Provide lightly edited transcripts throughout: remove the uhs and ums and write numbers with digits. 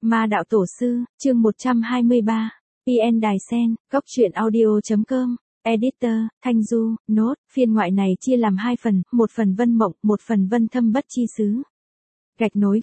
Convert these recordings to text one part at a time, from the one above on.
Ma đạo tổ sư, chương 123. PN Đài Sen, góc truyện audio.com. Editor, Thanh Du, Nốt, phiên ngoại này chia làm 2 phần, một phần Vân Mộng, một phần Vân Thâm Bất Chi Xứ. Gạch nối.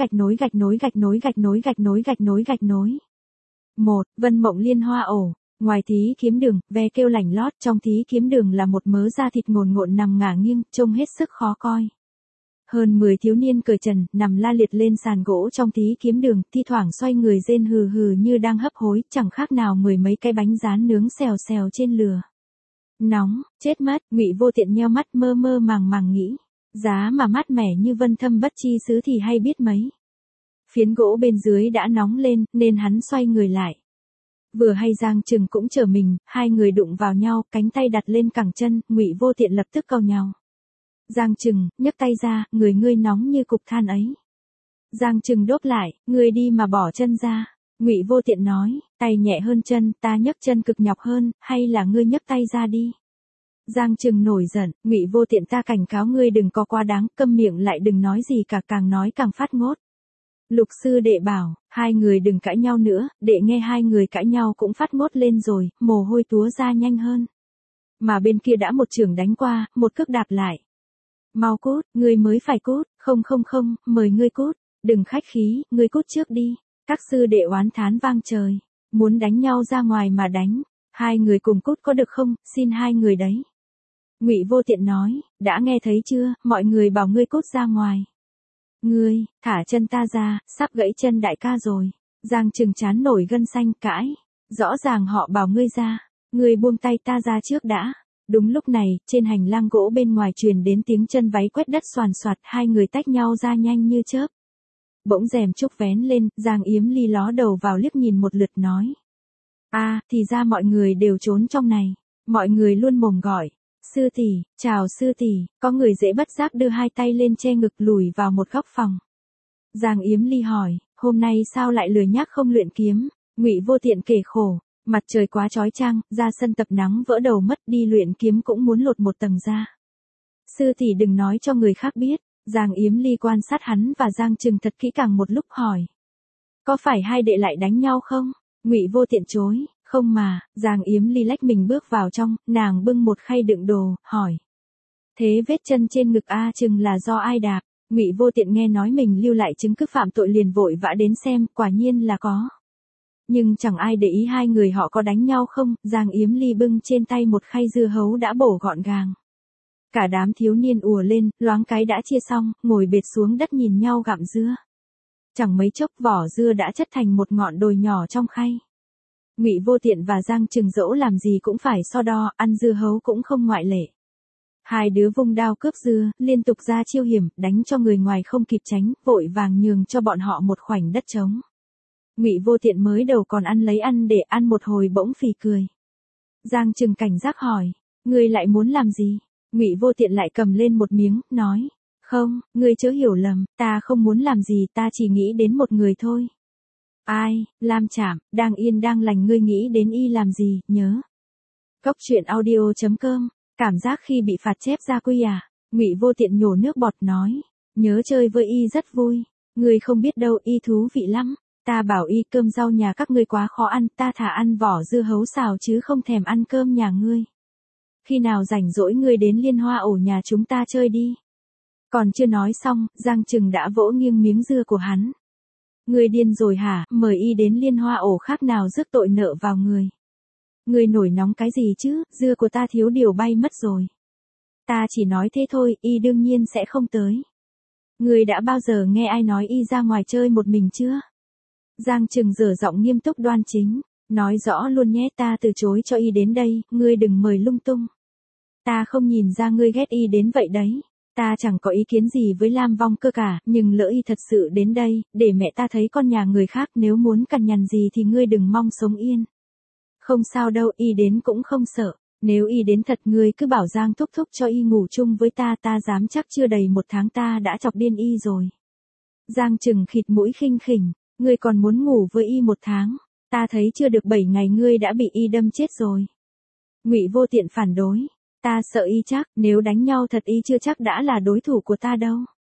1. Vân Mộng Liên Hoa Ổ. Ngoài thí kiếm đường, ve kêu lảnh lót, trong thí kiếm đường là một mớ da thịt ngồn ngộn nằm ngả nghiêng, trông hết sức khó coi. Hơn 10 thiếu niên cởi trần, nằm la liệt lên sàn gỗ trong thí kiếm đường, thi thoảng xoay người rên hừ hừ như đang hấp hối, chẳng khác nào 10 mấy cái bánh rán nướng xèo xèo trên lửa. Nóng, chết mất, Ngụy Vô Tiện nheo mắt mơ mơ màng nghĩ, giá mà mát mẻ như Vân Thâm Bất Chi Xứ thì hay biết mấy. Phiến gỗ bên dưới đã nóng lên, nên hắn xoay người lại. Vừa hay Giang Trừng cũng chờ mình, hai người đụng vào nhau, cánh tay đặt lên cẳng chân, Ngụy Vô Tiện lập tức cau nhau. Giang Trừng, nhấc tay ra, người ngươi nóng như cục than ấy. Giang Trừng đốt lại, ngươi đi mà bỏ chân ra. Ngụy Vô Tiện nói, tay nhẹ hơn chân, ta nhấc chân cực nhọc hơn, hay là ngươi nhấc tay ra đi. Giang Trừng nổi giận, Ngụy Vô Tiện ta cảnh cáo ngươi đừng có quá đáng, câm miệng lại đừng nói gì cả, càng nói càng phát ngốt. Lục sư đệ bảo, hai người đừng cãi nhau nữa, đệ nghe hai người cãi nhau cũng phát ngốt lên rồi, mồ hôi túa ra nhanh hơn. Mà bên kia đã một chưởng đánh qua, một cước đạp lại. Mau cút, ngươi mới phải cút, không, mời ngươi cút, đừng khách khí, ngươi cút trước đi. Các sư đệ oán thán vang trời, muốn đánh nhau ra ngoài mà đánh, hai người cùng cút có được không, xin hai người đấy. Ngụy Vô Tiện nói, đã nghe thấy chưa, mọi người bảo ngươi cút ra ngoài. Ngươi, thả chân ta ra, sắp gãy chân đại ca rồi. Giang Trừng chán nổi gân xanh cãi, rõ ràng họ bảo ngươi ra, ngươi buông tay ta ra trước đã. Đúng lúc này, trên hành lang gỗ bên ngoài truyền đến tiếng chân váy quét đất xoàn xoạt, hai người tách nhau ra nhanh như chớp. Bỗng rèm trúc vén lên, Giang Yếm Ly ló đầu vào liếc nhìn một lượt nói. Thì ra mọi người đều trốn trong này. Mọi người luôn mồm gọi. Sư tỷ, chào sư tỷ, có người dễ bất giác đưa hai tay lên che ngực lùi vào một góc phòng. Giang Yếm Ly hỏi, hôm nay sao lại lười nhác không luyện kiếm? Ngụy Vô Tiện kể khổ. Mặt trời quá chói chang, ra sân tập nắng vỡ đầu mất, đi luyện kiếm cũng muốn lột một tầng da. Sư tỷ đừng nói cho người khác biết. Giang Yếm Ly quan sát hắn và Giang Trừng thật kỹ càng một lúc hỏi. Có phải hai đệ lại đánh nhau không? Ngụy Vô Tiện chối, không mà. Giang Yếm Ly lách mình bước vào trong, nàng bưng một khay đựng đồ, hỏi. Thế vết chân trên ngực A Trừng là do ai đạp? Ngụy Vô Tiện nghe nói mình lưu lại chứng cứ phạm tội liền vội vã đến xem, quả nhiên là có. Nhưng chẳng ai để ý hai người họ có đánh nhau không, Giang Yếm Ly bưng trên tay một khay dưa hấu đã bổ gọn gàng. Cả đám thiếu niên ùa lên, loáng cái đã chia xong, ngồi bệt xuống đất nhìn nhau gặm dưa. Chẳng mấy chốc vỏ dưa đã chất thành một ngọn đồi nhỏ trong khay. Ngụy Vô Tiện và Giang Trừng dẫu làm gì cũng phải so đo, ăn dưa hấu cũng không ngoại lệ. Hai đứa vung đao cướp dưa, liên tục ra chiêu hiểm, đánh cho người ngoài không kịp tránh, vội vàng nhường cho bọn họ một khoảnh đất trống. Ngụy Vô Tiện mới đầu còn ăn lấy ăn để ăn một hồi bỗng phì cười. Giang Trừng cảnh giác hỏi, ngươi lại muốn làm gì? Ngụy Vô Tiện lại cầm lên một miếng, nói, không, ngươi chớ hiểu lầm, ta không muốn làm gì, ta chỉ nghĩ đến một người thôi. Ai? Lam Trảm, đang yên đang lành ngươi nghĩ đến y làm gì, nhớ. Góc truyện audio.com, cảm giác khi bị phạt chép gia quy à? Ngụy Vô Tiện nhổ nước bọt nói, nhớ chơi với y rất vui, ngươi không biết đâu, y thú vị lắm. Ta bảo y cơm rau nhà các ngươi quá khó ăn, ta thà ăn vỏ dưa hấu xào chứ không thèm ăn cơm nhà ngươi. Khi nào rảnh rỗi ngươi đến Liên Hoa Ổ nhà chúng ta chơi đi. Còn chưa nói xong, Giang Trừng đã vỗ nghiêng miếng dưa của hắn. Ngươi điên rồi hả, mời y đến Liên Hoa Ổ khác nào rước tội nợ vào người. Ngươi nổi nóng cái gì chứ, dưa của ta thiếu điều bay mất rồi. Ta chỉ nói thế thôi, y đương nhiên sẽ không tới. Ngươi đã bao giờ nghe ai nói y ra ngoài chơi một mình chưa? Giang Trừng dở giọng nghiêm túc đoan chính, nói rõ luôn nhé, ta từ chối cho y đến đây, ngươi đừng mời lung tung. Ta không nhìn ra ngươi ghét y đến vậy đấy, ta chẳng có ý kiến gì với Lam Vong cơ cả, nhưng lỡ y thật sự đến đây, để mẹ ta thấy con nhà người khác, nếu muốn cằn nhằn gì thì ngươi đừng mong sống yên. Không sao đâu, y đến cũng không sợ, nếu y đến thật ngươi cứ bảo Giang thúc thúc cho y ngủ chung với ta, ta dám chắc chưa đầy 1 tháng ta đã chọc điên y rồi. Giang Trừng khịt mũi khinh khỉnh. Ngươi còn muốn ngủ với y 1 tháng, ta thấy chưa được 7 ngày ngươi đã bị y đâm chết rồi. Ngụy Vô Tiện phản đối, ta sợ y chắc, nếu đánh nhau thật y chưa chắc đã là đối thủ của ta đâu.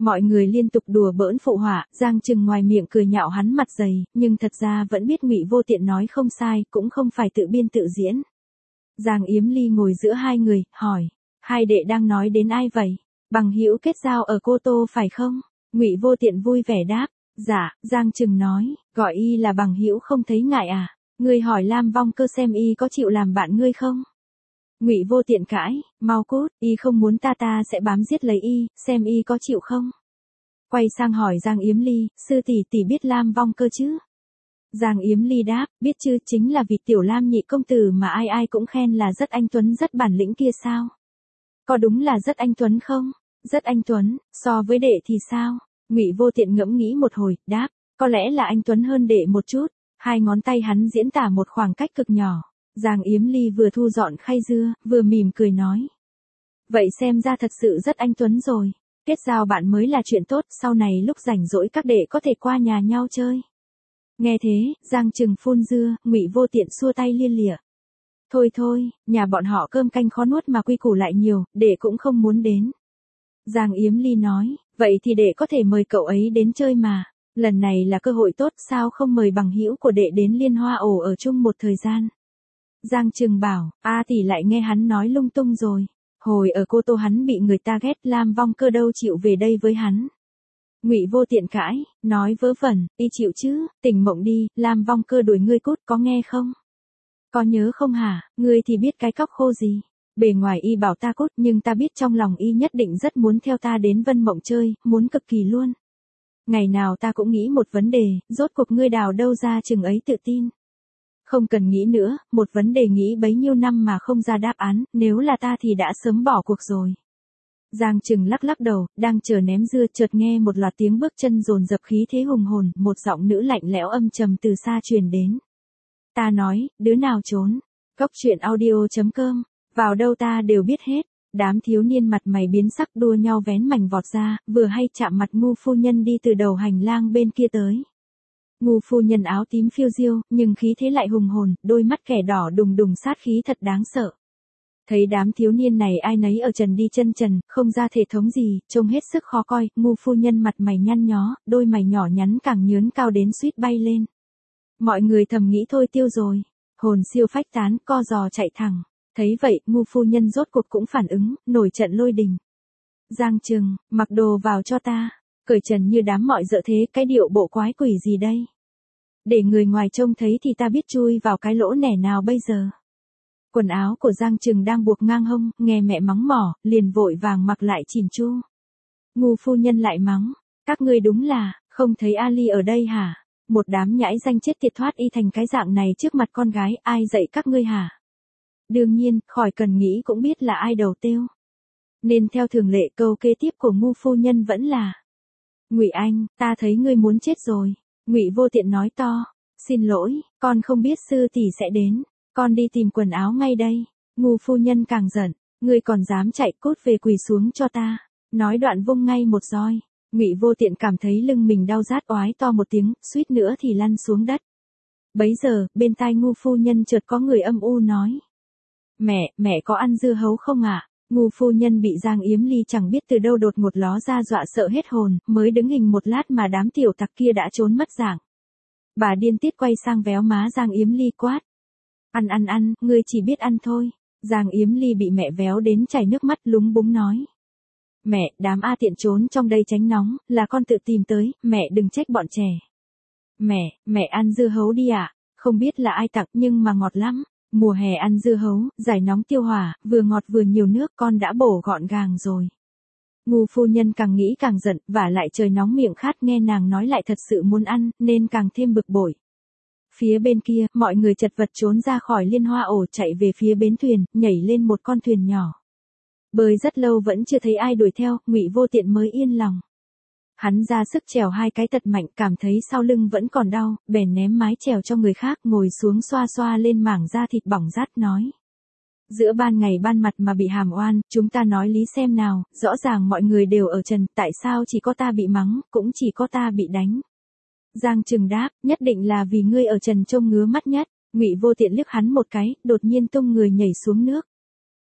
Mọi người liên tục đùa bỡn phụ họa, Giang Trừng ngoài miệng cười nhạo hắn mặt dày, nhưng thật ra vẫn biết Ngụy Vô Tiện nói không sai, cũng không phải tự biên tự diễn. Giang Yếm Ly ngồi giữa hai người, hỏi, hai đệ đang nói đến ai vậy? Bằng hữu kết giao ở Cô Tô phải không? Ngụy Vô Tiện vui vẻ đáp, dạ. Giang Trừng nói, gọi y là bằng hữu không thấy ngại à? Ngươi hỏi Lam Vong Cơ xem y có chịu làm bạn ngươi không? Ngụy Vô Tiện cãi, mau cút, y không muốn ta sẽ bám giết lấy y, xem y có chịu không? Quay sang hỏi Giang Yếm Ly, sư tỷ biết Lam Vong Cơ chứ? Giang Yếm Ly đáp, biết chứ, chính là vị tiểu Lam nhị công tử mà ai ai cũng khen là rất anh tuấn rất bản lĩnh kia sao? Có đúng là rất anh tuấn không? Rất anh tuấn, so với đệ thì sao? Ngụy Vô Tiện ngẫm nghĩ một hồi, đáp, có lẽ là anh tuấn hơn đệ một chút. Hai ngón tay hắn diễn tả một khoảng cách cực nhỏ. Giang Yếm Ly vừa thu dọn khay dưa, vừa mỉm cười nói. Vậy xem ra thật sự rất anh tuấn rồi. Kết giao bạn mới là chuyện tốt, sau này lúc rảnh rỗi các đệ có thể qua nhà nhau chơi. Nghe thế, Giang Trừng phun dưa, Ngụy Vô Tiện xua tay lia lịa. Thôi, nhà bọn họ cơm canh khó nuốt mà quy củ lại nhiều, đệ cũng không muốn đến. Giang Yếm Ly nói, vậy thì đệ có thể mời cậu ấy đến chơi mà. Lần này là cơ hội tốt, sao không mời bằng hữu của đệ đến Liên Hoa ổ ở chung một thời gian. Giang Trừng bảo, tỷ lại nghe hắn nói lung tung rồi. Hồi ở Cô Tô hắn bị người ta ghét, Lam Vong Cơ đâu chịu về đây với hắn. Ngụy Vô Tiện cãi, nói vớ vẩn, y chịu chứ, tỉnh mộng đi, Lam Vong Cơ đuổi ngươi cút, có nghe không? Có nhớ không hả, ngươi thì biết cái cóc khô gì. Bề ngoài y bảo ta cút, nhưng ta biết trong lòng y nhất định rất muốn theo ta đến Vân Mộng chơi, muốn cực kỳ luôn. Ngày nào ta cũng nghĩ một vấn đề, rốt cuộc ngươi đào đâu ra chừng ấy tự tin. Không cần nghĩ nữa, một vấn đề nghĩ bấy nhiêu năm mà không ra đáp án, nếu là ta thì đã sớm bỏ cuộc rồi. Giang Trừng lắc đầu, đang chờ ném dưa, chợt nghe một loạt tiếng bước chân dồn dập khí thế hùng hồn, một giọng nữ lạnh lẽo âm trầm từ xa truyền đến. Ta nói, đứa nào trốn? Cốc truyện audio.com, vào đâu ta đều biết hết. Đám thiếu niên mặt mày biến sắc đua nhau vén mảnh vọt ra, vừa hay chạm mặt Ngu phu nhân đi từ đầu hành lang bên kia tới. Ngu phu nhân áo tím phiêu diêu, nhưng khí thế lại hùng hồn, đôi mắt kẻ đỏ đùng đùng sát khí thật đáng sợ. Thấy đám thiếu niên này ai nấy ở trần đi chân trần, không ra thể thống gì, trông hết sức khó coi, Ngu phu nhân mặt mày nhăn nhó, đôi mày nhỏ nhắn càng nhướn cao đến suýt bay lên. Mọi người thầm nghĩ thôi tiêu rồi, hồn siêu phách tán, co giò chạy thẳng. Thấy vậy, Ngu phu nhân rốt cuộc cũng phản ứng, nổi trận lôi đình. Giang Trừng, mặc đồ vào cho ta, cởi trần như đám mọi dợ thế, cái điệu bộ quái quỷ gì đây? Để người ngoài trông thấy thì ta biết chui vào cái lỗ nẻ nào bây giờ. Quần áo của Giang Trừng đang buộc ngang hông, nghe mẹ mắng mỏ, liền vội vàng mặc lại chỉn chu. Ngu phu nhân lại mắng, các ngươi đúng là, không thấy Ali ở đây hả? Một đám nhãi danh chết tiệt thoát y thành cái dạng này trước mặt con gái, ai dạy các ngươi hả? Đương nhiên, khỏi cần nghĩ cũng biết là ai đầu tiêu. Nên theo thường lệ câu kế tiếp của Ngu phu nhân vẫn là: Ngụy Anh, ta thấy ngươi muốn chết rồi. Ngụy Vô Tiện nói to, xin lỗi, con không biết sư tỷ sẽ đến, con đi tìm quần áo ngay đây. Ngu phu nhân càng giận, ngươi còn dám chạy, cút về quỳ xuống cho ta. Nói đoạn vung ngay một roi. Ngụy Vô Tiện cảm thấy lưng mình đau rát, oái to một tiếng, suýt nữa thì lăn xuống đất. Bấy giờ, bên tai Ngu phu nhân chợt có người âm u nói: Mẹ có ăn dưa hấu không ạ? Ngu phu nhân bị Giang Yếm Ly chẳng biết từ đâu đột ngột ló ra dọa sợ hết hồn, mới đứng hình một lát mà đám tiểu tặc kia đã trốn mất dạng. Bà điên tiết quay sang véo má Giang Yếm Ly quát: Ăn, ngươi chỉ biết ăn thôi. Giang Yếm Ly bị mẹ véo đến chảy nước mắt, lúng búng nói: Mẹ, đám A tiện trốn trong đây tránh nóng, là con tự tìm tới, mẹ đừng trách bọn trẻ. Mẹ ăn dưa hấu đi ạ, không biết là ai tặng nhưng mà ngọt lắm. Mùa hè ăn dưa hấu, giải nóng tiêu hỏa, vừa ngọt vừa nhiều nước, con đã bổ gọn gàng rồi. Ngu phu nhân càng nghĩ càng giận, vả lại trời nóng miệng khát, nghe nàng nói lại thật sự muốn ăn, nên càng thêm bực bội. Phía bên kia, mọi người chật vật trốn ra khỏi Liên Hoa ổ, chạy về phía bến thuyền, nhảy lên một con thuyền nhỏ. Bơi rất lâu vẫn chưa thấy ai đuổi theo, Ngụy Vô Tiện mới yên lòng. Hắn ra sức trèo hai cái thật mạnh, cảm thấy sau lưng vẫn còn đau, bèn ném mái chèo cho người khác, ngồi xuống xoa xoa lên mảng da thịt bỏng rát, nói: Giữa ban ngày ban mặt mà bị hàm oan, chúng ta nói lý xem nào, rõ ràng mọi người đều ở trần, tại sao chỉ có ta bị mắng, cũng chỉ có ta bị đánh. Giang Trừng đáp, nhất định là vì ngươi ở trần trông ngứa mắt nhất. Ngụy Vô Tiện liếc hắn một cái, đột nhiên tung người nhảy xuống nước.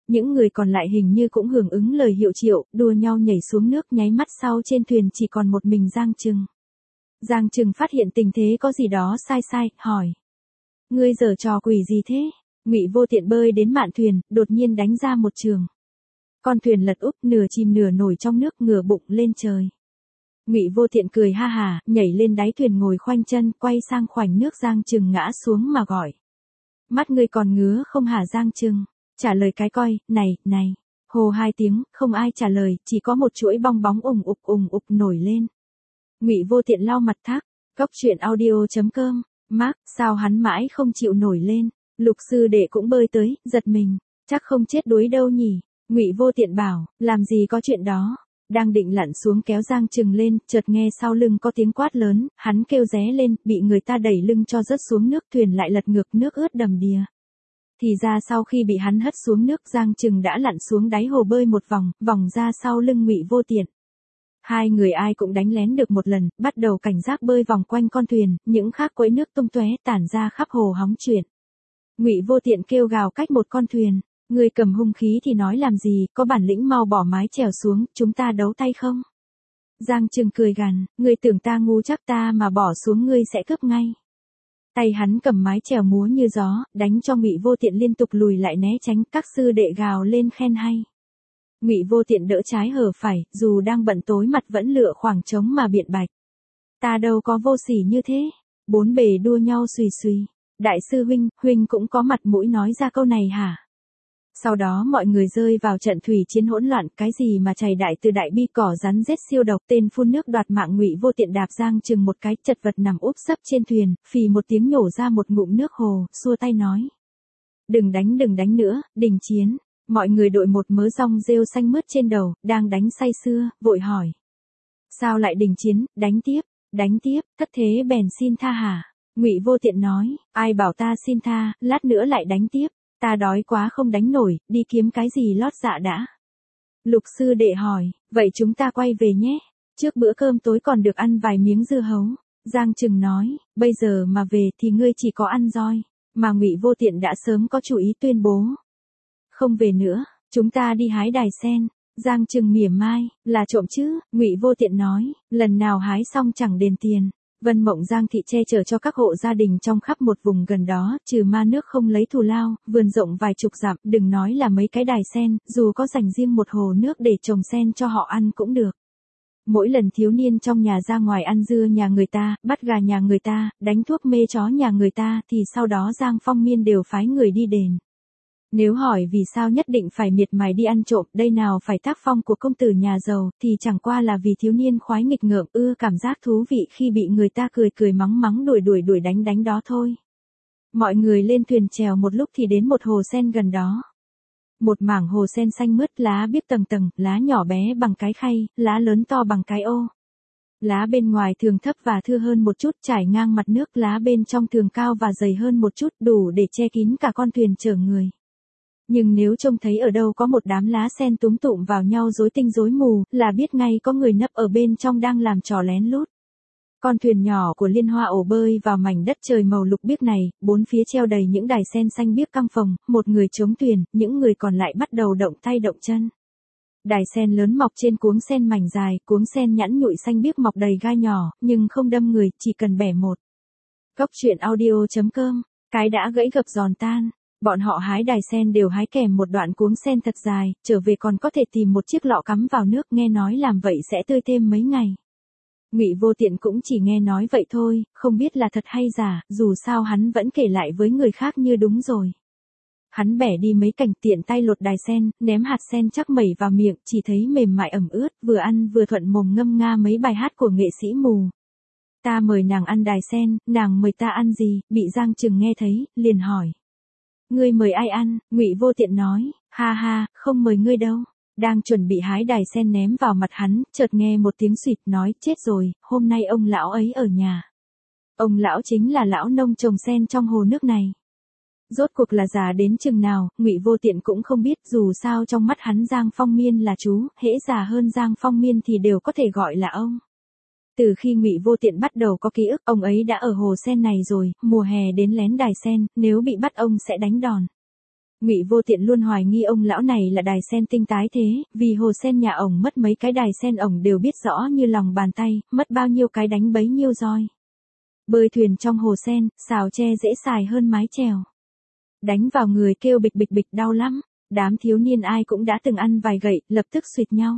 Những người còn lại hình như cũng hưởng ứng lời hiệu triệu, đua nhau nhảy xuống nước, nháy mắt sau trên thuyền chỉ còn một mình Giang Trừng. Giang Trừng phát hiện tình thế có gì đó sai sai, hỏi. Ngươi giở trò quỷ gì thế? Ngụy Vô Tiện bơi đến mạn thuyền, đột nhiên đánh ra một trường. Con thuyền lật úp, nửa chìm nửa nổi trong nước, ngửa bụng lên trời. Ngụy Vô Tiện cười ha hà, nhảy lên đáy thuyền ngồi khoanh chân, quay sang khoảnh nước. Giang Trừng ngã xuống mà gọi. Mắt ngươi còn ngứa không hả Giang Trừng? Trả lời cái coi, này, này. Hồ 2 tiếng, không ai trả lời, chỉ có một chuỗi bong bóng ùng ục nổi lên. Ngụy Vô Tiện lau mặt thác, Cóc truyện audio.com, Mark, sao hắn mãi không chịu nổi lên? Lục sư đệ cũng bơi tới, giật mình, chắc không chết đuối đâu nhỉ? Ngụy Vô Tiện bảo, làm gì có chuyện đó. Đang định lặn xuống kéo Giang Trừng lên, chợt nghe sau lưng có tiếng quát lớn, hắn kêu ré lên, bị người ta đẩy lưng cho rớt xuống nước, thuyền lại lật ngược, nước ướt đầm đìa. Thì ra sau khi bị hắn hất xuống nước, Giang Trừng đã lặn xuống đáy hồ bơi một vòng, vòng ra sau lưng Ngụy Vô Tiện. Hai người ai cũng đánh lén được một lần, bắt đầu cảnh giác bơi vòng quanh con thuyền, những khác quẫy nước tung tóe tản ra khắp hồ hóng chuyện. Ngụy Vô Tiện kêu gào cách một con thuyền, ngươi cầm hung khí thì nói làm gì, có bản lĩnh mau bỏ mái chèo xuống, chúng ta đấu tay không? Giang Trừng cười gằn, ngươi tưởng ta ngu chắc, ta mà bỏ xuống ngươi sẽ cướp ngay. Tay hắn cầm mái chèo múa như gió, đánh cho Ngụy Vô Tiện liên tục lùi lại né tránh, các sư đệ gào lên khen hay. Ngụy Vô Tiện đỡ trái hở phải, dù đang bận tối mặt vẫn lựa khoảng trống mà biện bạch. Ta đâu có vô sỉ như thế. Bốn bề đua nhau xùy xùy. Đại sư huynh cũng có mặt mũi nói ra câu này hả? Sau đó mọi người rơi vào trận thủy chiến hỗn loạn, cái gì mà chày đại từ đại bi, cỏ rắn rết siêu độc, tên phun nước đoạt mạng. Ngụy Vô Tiện đạp Giang Trừng một cái, chật vật nằm úp sấp trên thuyền, phì một tiếng nhổ ra một ngụm nước hồ, xua tay nói. Đừng đánh nữa, đình chiến. Mọi người đội một mớ rong rêu xanh mướt trên đầu, đang đánh say sưa, vội hỏi. Sao lại đình chiến, đánh tiếp, thất thế bèn xin tha hả? Ngụy Vô Tiện nói, ai bảo ta xin tha, lát nữa lại đánh tiếp, ta đói quá không đánh nổi, đi kiếm cái gì lót dạ đã. Lục sư đệ hỏi, vậy chúng ta quay về nhé, trước bữa cơm tối còn được ăn vài miếng dưa hấu. Giang Trừng nói, bây giờ mà về thì ngươi chỉ có ăn roi, mà Ngụy Vô Tiện đã sớm có chủ ý tuyên bố. Không về nữa, chúng ta đi hái đài sen. Giang Trừng mỉa mai, là trộm chứ? Ngụy Vô Tiện nói, lần nào hái xong chẳng đền tiền. Vân Mộng Giang thị che chở cho các hộ gia đình trong khắp một vùng gần đó, trừ ma nước không lấy thù lao, vườn rộng vài chục dặm, đừng nói là mấy cái đài sen, dù có dành riêng một hồ nước để trồng sen cho họ ăn cũng được. Mỗi lần thiếu niên trong nhà ra ngoài ăn dưa nhà người ta, bắt gà nhà người ta, đánh thuốc mê chó nhà người ta, thì sau đó Giang Phong Miên đều phái người đi đền. Nếu hỏi vì sao nhất định phải miệt mài đi ăn trộm, đây nào phải tác phong của công tử nhà giàu, thì chẳng qua là vì thiếu niên khoái nghịch ngợm, ưa cảm giác thú vị khi bị người ta cười mắng đuổi đánh đó thôi. Mọi người lên thuyền chèo một lúc thì đến một hồ sen gần đó. Một mảng hồ sen xanh mướt, lá biếc tầng tầng, lá nhỏ bé bằng cái khay, lá lớn to bằng cái ô. Lá bên ngoài thường thấp và thưa hơn một chút, trải ngang mặt nước, lá bên trong thường cao và dày hơn một chút, đủ để che kín cả con thuyền chở người. Nhưng nếu trông thấy ở đâu có một đám lá sen túm tụm vào nhau rối tinh rối mù, là biết ngay có người nấp ở bên trong đang làm trò lén lút. Con thuyền nhỏ của Liên Hoa ổ bơi vào mảnh đất trời màu lục biếc này, bốn phía treo đầy những đài sen xanh biếc căng phồng, một người chống thuyền, những người còn lại bắt đầu động tay động chân. Đài sen lớn mọc trên cuống sen mảnh dài, cuống sen nhẵn nhụi xanh biếc mọc đầy gai nhỏ, nhưng không đâm người, chỉ cần bẻ một. Cóc truyện audio.com, cái đã gãy gập giòn tan. Bọn họ hái đài sen đều hái kèm một đoạn cuống sen thật dài, trở về còn có thể tìm một chiếc lọ cắm vào nước, nghe nói làm vậy sẽ tươi thêm mấy ngày. Ngụy Vô Tiện cũng chỉ nghe nói vậy thôi, không biết là thật hay giả, dù sao hắn vẫn kể lại với người khác như đúng rồi. Hắn bẻ đi mấy cành, tiện tay lột đài sen, ném hạt sen chắc mẩy vào miệng, chỉ thấy mềm mại ẩm ướt, vừa ăn vừa thuận mồm ngâm nga mấy bài hát của nghệ sĩ mù. Ta mời nàng ăn đài sen, nàng mời ta ăn gì? Bị Giang Trừng nghe thấy, liền hỏi. Ngươi mời ai ăn? Ngụy Vô Tiện nói, ha ha, không mời ngươi đâu. Đang chuẩn bị hái đài sen ném vào mặt hắn, chợt nghe một tiếng xụt, nói, chết rồi, hôm nay ông lão ấy ở nhà. Ông lão chính là lão nông trồng sen trong hồ nước này. Rốt cuộc là già đến chừng nào, Ngụy Vô Tiện cũng không biết, dù sao trong mắt hắn Giang Phong Miên là chú, hễ già hơn Giang Phong Miên thì đều có thể gọi là ông. Từ khi Ngụy Vô Tiện bắt đầu có ký ức, ông ấy đã ở hồ sen này rồi, mùa hè đến lén đài sen, nếu bị bắt ông sẽ đánh đòn. Ngụy Vô Tiện luôn hoài nghi ông lão này là đài sen tinh tái thế, vì hồ sen nhà ổng mất mấy cái đài sen ổng đều biết rõ như lòng bàn tay, mất bao nhiêu cái đánh bấy nhiêu roi. Bơi thuyền trong hồ sen, xào tre dễ xài hơn mái chèo. Đánh vào người kêu bịch bịch bịch đau lắm, đám thiếu niên ai cũng đã từng ăn vài gậy, lập tức suýt nhau.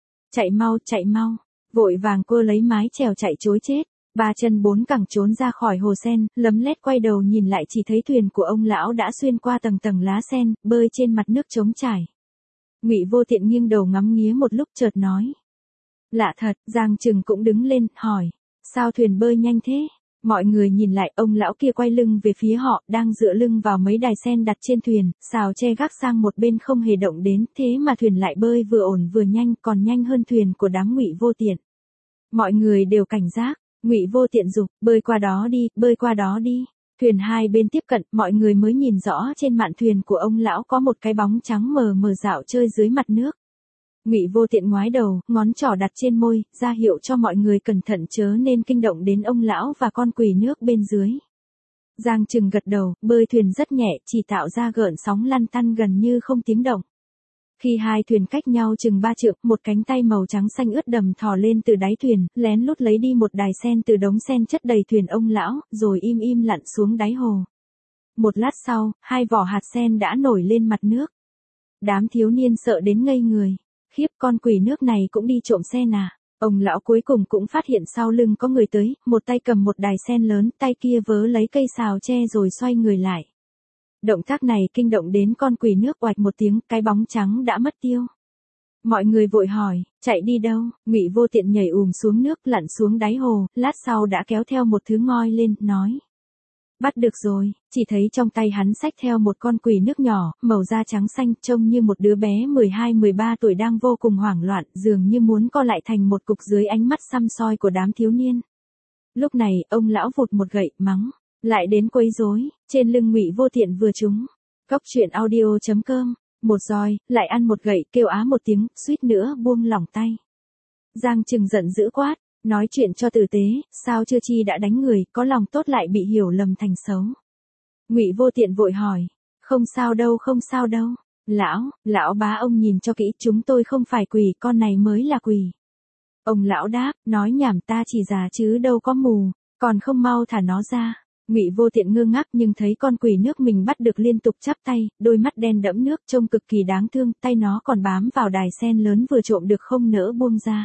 Chạy mau, vội vàng cô lấy mái chèo chạy trối chết. Ba chân bốn cẳng trốn ra khỏi hồ sen, lấm lét quay đầu nhìn lại chỉ thấy thuyền của ông lão đã xuyên qua tầng tầng lá sen, bơi trên mặt nước trống trải. Ngụy Vô Tiện nghiêng đầu ngắm nghía một lúc chợt nói. Lạ thật, Giang Trừng cũng đứng lên, hỏi. Sao thuyền bơi nhanh thế? Mọi người nhìn lại, ông lão kia quay lưng về phía họ, đang dựa lưng vào mấy đài sen đặt trên thuyền, xào che gác sang một bên không hề động đến, thế mà thuyền lại bơi vừa ổn vừa nhanh, còn nhanh hơn thuyền của đám Ngụy Vô Tiện. Mọi người đều cảnh giác. Ngụy Vô Tiện giục, bơi qua đó đi. Thuyền hai bên tiếp cận, mọi người mới nhìn rõ trên mạn thuyền của ông lão có một cái bóng trắng mờ mờ dạo chơi dưới mặt nước. Ngụy Vô Tiện ngoái đầu, ngón trỏ đặt trên môi, ra hiệu cho mọi người cẩn thận chớ nên kinh động đến ông lão và con quỷ nước bên dưới. Giang Trừng gật đầu, bơi thuyền rất nhẹ, chỉ tạo ra gợn sóng lăn tăn gần như không tiếng động. Khi hai thuyền cách nhau chừng 3 trượng, một cánh tay màu trắng xanh ướt đầm thò lên từ đáy thuyền, lén lút lấy đi một đài sen từ đống sen chất đầy thuyền ông lão, rồi im im lặn xuống đáy hồ. Một lát sau, hai vỏ hạt sen đã nổi lên mặt nước. Đám thiếu niên sợ đến ngây người. Khiếp, con quỷ nước này cũng đi trộm sen à? Ông lão cuối cùng cũng phát hiện sau lưng có người tới, một tay cầm một đài sen lớn, tay kia vớ lấy cây xào tre rồi xoay người lại. Động tác này kinh động đến con quỷ nước, oạch một tiếng, cái bóng trắng đã mất tiêu. Mọi người vội hỏi, chạy đi đâu? Ngụy Vô Tiện nhảy xuống nước, lặn xuống đáy hồ, lát sau đã kéo theo một thứ ngoi lên, nói. Bắt được rồi, chỉ thấy trong tay hắn xách theo một con quỷ nước nhỏ, màu da trắng xanh, trông như một đứa bé 12-13 tuổi đang vô cùng hoảng loạn, dường như muốn co lại thành một cục dưới ánh mắt săm soi của đám thiếu niên. Lúc này, ông lão vụt một gậy, mắng. Lại đến quấy rối, trên lưng Ngụy Vô Tiện vừa trúng. Cóc truyện audio.com, một roi, lại ăn một gậy, kêu á một tiếng, suýt nữa buông lỏng tay. Giang Trừng giận dữ quát, nói chuyện cho tử tế, sao chưa chi đã đánh người, có lòng tốt lại bị hiểu lầm thành xấu. Ngụy Vô Tiện vội hỏi, không sao đâu. Lão bá ông nhìn cho kỹ, chúng tôi không phải quỷ, con này mới là quỷ. Ông lão đáp, nói nhảm, ta chỉ già chứ đâu có mù, còn không mau thả nó ra. Ngụy Vô Tiện ngơ ngác nhưng thấy con quỷ nước mình bắt được liên tục chắp tay, đôi mắt đen đẫm nước trông cực kỳ đáng thương, tay nó còn bám vào đài sen lớn vừa trộm được không nỡ buông ra.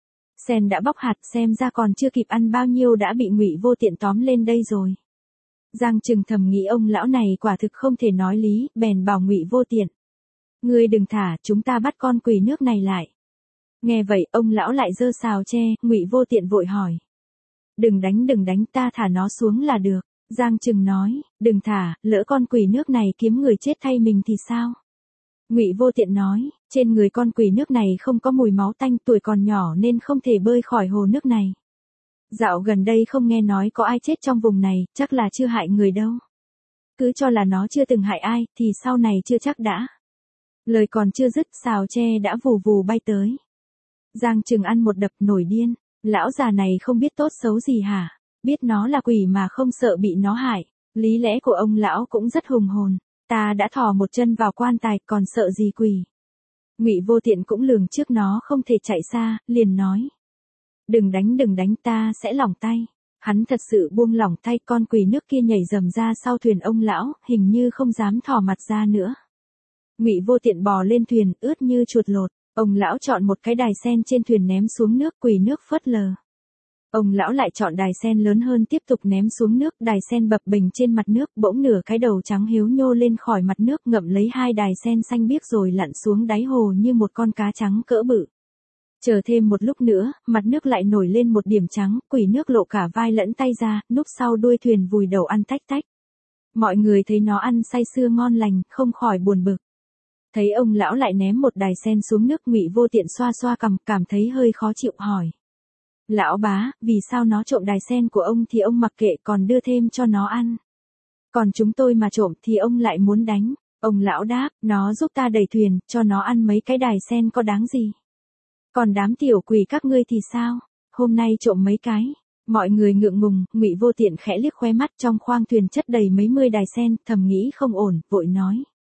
Sen đã bóc hạt, xem ra còn chưa kịp ăn bao nhiêu đã bị Ngụy Vô Tiện tóm lên đây rồi. Giang Trừng thầm nghĩ ông lão này quả thực không thể nói lý, bèn bảo Ngụy Vô Tiện. Ngươi đừng thả, chúng ta bắt con quỷ nước này lại. Nghe vậy, ông lão lại giơ xào tre, Ngụy Vô Tiện vội hỏi. Đừng đánh, ta thả nó xuống là được. Giang Trừng nói, đừng thả, lỡ con quỷ nước này kiếm người chết thay mình thì sao? Ngụy Vô Tiện nói, trên người con quỷ nước này không có mùi máu tanh, tuổi còn nhỏ nên không thể bơi khỏi hồ nước này. Dạo gần đây không nghe nói có ai chết trong vùng này, chắc là chưa hại người đâu. Cứ cho là nó chưa từng hại ai, thì sau này chưa chắc đã. Lời còn chưa dứt, xào tre đã vù vù bay tới. Giang Trừng ăn một đập nổi điên, lão già này không biết tốt xấu gì hả? Biết nó là quỷ mà không sợ bị nó hại. Lý lẽ của ông lão cũng rất hùng hồn. Ta đã thò một chân vào quan tài, còn sợ gì quỷ? Ngụy Vô Tiện cũng lường trước nó không thể chạy xa, liền nói. Đừng đánh, ta sẽ lỏng tay. Hắn thật sự buông lỏng tay, con quỷ nước kia nhảy dầm ra sau thuyền ông lão, hình như không dám thò mặt ra nữa. Ngụy Vô Tiện bò lên thuyền, ướt như chuột lột. Ông lão chọn một cái đài sen trên thuyền ném xuống nước, quỷ nước phớt lờ. Ông lão lại chọn đài sen lớn hơn tiếp tục ném xuống nước, đài sen bập bềnh trên mặt nước, bỗng nửa cái đầu trắng hiếu nhô lên khỏi mặt nước, ngậm lấy hai đài sen xanh biếc rồi lặn xuống đáy hồ như một con cá trắng cỡ bự. Chờ thêm một lúc nữa, mặt nước lại nổi lên một điểm trắng, quỷ nước lộ cả vai lẫn tay ra, núp sau đuôi thuyền vùi đầu ăn tách tách. Mọi người thấy nó ăn say sưa ngon lành, không khỏi buồn bực. Thấy ông lão lại ném một đài sen xuống nước, Ngụy Vô Tiện xoa xoa cằm, cảm thấy hơi khó chịu hỏi. Lão bá, vì sao nó trộm đài sen của ông thì ông mặc kệ còn đưa thêm cho nó ăn? Còn chúng tôi mà trộm thì ông lại muốn đánh. Ông lão đáp, nó giúp ta đẩy thuyền, cho nó ăn mấy cái đài sen có đáng gì? Còn đám tiểu quỷ các ngươi thì sao? Hôm nay trộm mấy cái. Mọi người ngượng ngùng, Ngụy Vô Tiện khẽ liếc khóe mắt, trong khoang thuyền chất đầy mấy mươi đài sen, thầm nghĩ không ổn, vội nói.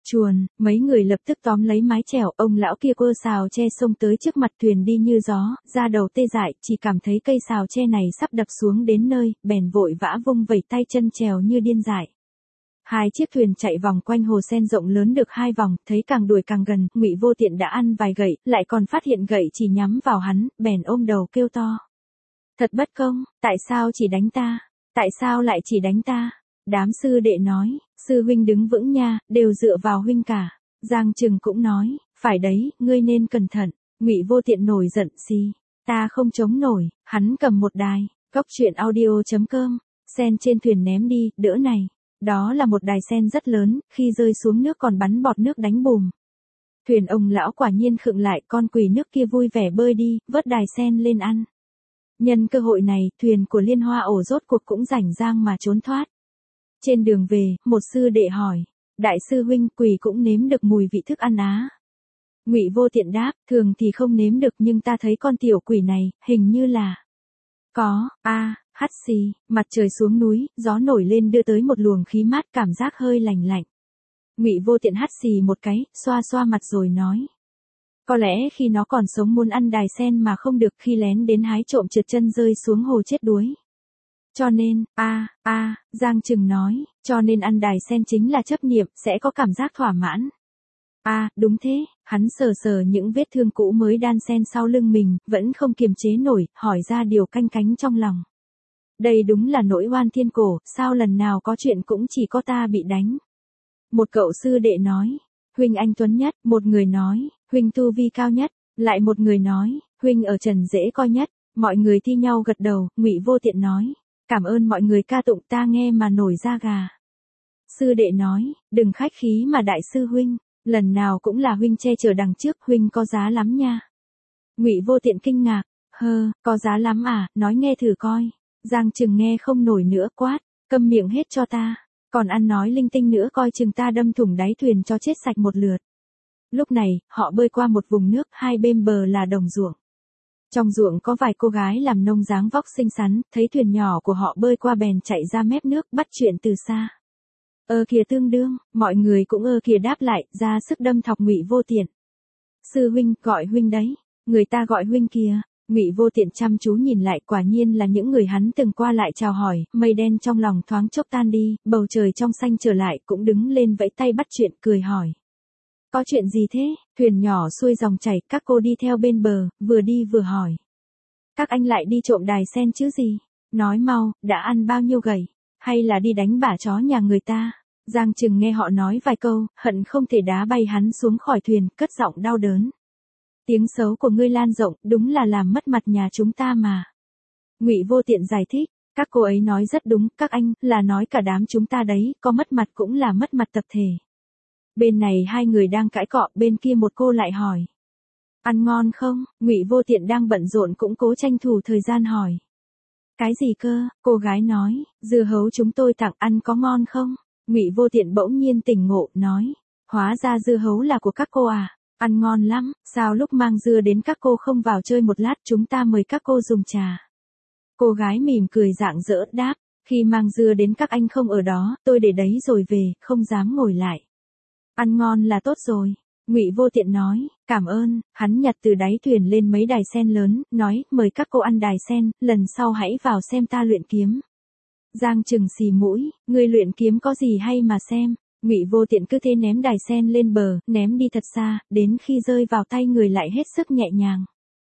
Chuồn, mấy người lập tức tóm lấy mái chèo, ông lão kia quơ sào tre xông tới trước mặt thuyền đi như gió, da đầu tê dại, chỉ cảm thấy cây sào tre này sắp đập xuống đến nơi, bèn vội vã vung vẩy tay chân chèo như điên dại. Hai chiếc thuyền chạy vòng quanh hồ sen rộng lớn được 2 vòng, thấy càng đuổi càng gần, Ngụy Vô Tiện đã ăn vài gậy, lại còn phát hiện gậy chỉ nhắm vào hắn, bèn ôm đầu kêu to. Thật bất công, tại sao chỉ đánh ta? Tại sao lại chỉ đánh ta? Đám sư đệ nói, sư huynh đứng vững nha, đều dựa vào huynh cả. Giang Trừng cũng nói, phải đấy, ngươi nên cẩn thận. Ngụy Vô Tiện nổi giận xì, ta không chống nổi. Hắn cầm một đài, Cóc Truyện Audio.com, sen trên thuyền ném đi, đỡ này. Đó là một đài sen rất lớn, khi rơi xuống nước còn bắn bọt nước đánh bùm. Thuyền ông lão quả nhiên khựng lại, con quỷ nước kia vui vẻ bơi đi, vớt đài sen lên ăn. Nhân cơ hội này, thuyền của Liên Hoa Ổ rốt cuộc cũng rảnh rang mà trốn thoát. Trên đường về, một sư đệ hỏi, đại sư huynh, quỷ cũng nếm được mùi vị thức ăn á? Ngụy Vô Tiện đáp, thường thì không nếm được nhưng ta thấy con tiểu quỷ này, hình như là có, hắt xì, mặt trời xuống núi, gió nổi lên đưa tới một luồng khí mát, cảm giác hơi lành lạnh. Ngụy Vô Tiện hắt xì một cái, xoa xoa mặt rồi nói. Có lẽ khi nó còn sống muốn ăn đài sen mà không được, khi lén đến hái trộm trượt chân rơi xuống hồ chết đuối. Cho nên, Giang Trừng nói, cho nên ăn đài sen chính là chấp niệm, sẽ có cảm giác thỏa mãn. Đúng thế, hắn sờ sờ những vết thương cũ mới đan sen sau lưng mình, vẫn không kiềm chế nổi, hỏi ra điều canh cánh trong lòng. Đây đúng là nỗi oan thiên cổ, sao lần nào có chuyện cũng chỉ có ta bị đánh. Một cậu sư đệ nói, huynh anh tuấn nhất, một người nói, huynh tu vi cao nhất, lại một người nói, huynh ở trần dễ coi nhất, mọi người thi nhau gật đầu, Ngụy Vô Tiện nói, cảm ơn mọi người ca tụng, ta nghe mà nổi da gà. Sư đệ nói, đừng khách khí mà đại sư huynh, lần nào cũng là huynh che chở đằng trước, huynh có giá lắm nha. Ngụy Vô Tiện kinh ngạc, có giá lắm à, nói nghe thử coi. Giang Trừng nghe không nổi nữa, quát, câm miệng hết cho ta, còn ăn nói linh tinh nữa coi chừng ta đâm thủng đáy thuyền cho chết sạch một lượt. Lúc này, họ bơi qua một vùng nước, hai bên bờ là đồng ruộng. Trong ruộng có vài cô gái làm nông dáng vóc xinh xắn, thấy thuyền nhỏ của họ bơi qua bèn chạy ra mép nước bắt chuyện từ xa. Kìa tương đương, mọi người cũng kìa đáp lại, ra sức đâm thọc Ngụy Vô Tiện. Sư huynh, gọi huynh đấy, người ta gọi huynh kìa. Ngụy Vô Tiện chăm chú nhìn lại, quả nhiên là những người hắn từng qua lại chào hỏi, mây đen trong lòng thoáng chốc tan đi, bầu trời trong xanh trở lại, cũng đứng lên vẫy tay bắt chuyện, cười hỏi. Có chuyện gì thế? Thuyền nhỏ xuôi dòng chảy, các cô đi theo bên bờ, vừa đi vừa hỏi. Các anh lại đi trộm đài sen chứ gì? Nói mau, đã ăn bao nhiêu gậy? Hay là đi đánh bả chó nhà người ta? Giang Trừng nghe họ nói vài câu, hận không thể đá bay hắn xuống khỏi thuyền, cất giọng đau đớn. Tiếng xấu của ngươi lan rộng, đúng là làm mất mặt nhà chúng ta mà. Ngụy Vô Tiện giải thích, các cô ấy nói rất đúng, các anh, là nói cả đám chúng ta đấy, có mất mặt cũng là mất mặt tập thể. Bên này hai người đang cãi cọ, bên kia một cô lại hỏi. Ăn ngon không? Ngụy Vô Tiện đang bận rộn cũng cố tranh thủ thời gian hỏi. Cái gì cơ? Cô gái nói, dưa hấu chúng tôi tặng, ăn có ngon không? Ngụy Vô Tiện bỗng nhiên tỉnh ngộ, nói. Hóa ra dưa hấu là của các cô à? Ăn ngon lắm, sao lúc mang dưa đến các cô không vào chơi một lát, chúng ta mời các cô dùng trà. Cô gái mỉm cười rạng rỡ đáp, khi mang dưa đến các anh không ở đó, tôi để đấy rồi về, không dám ngồi lại. Ăn ngon là tốt rồi. Ngụy Vô Tiện nói, cảm ơn, hắn nhặt từ đáy thuyền lên mấy đài sen lớn, nói, mời các cô ăn đài sen, lần sau hãy vào xem ta luyện kiếm. Giang Trừng xì mũi, ngươi luyện kiếm có gì hay mà xem. Ngụy Vô Tiện cứ thế ném đài sen lên bờ, ném đi thật xa, đến khi rơi vào tay người lại hết sức nhẹ nhàng.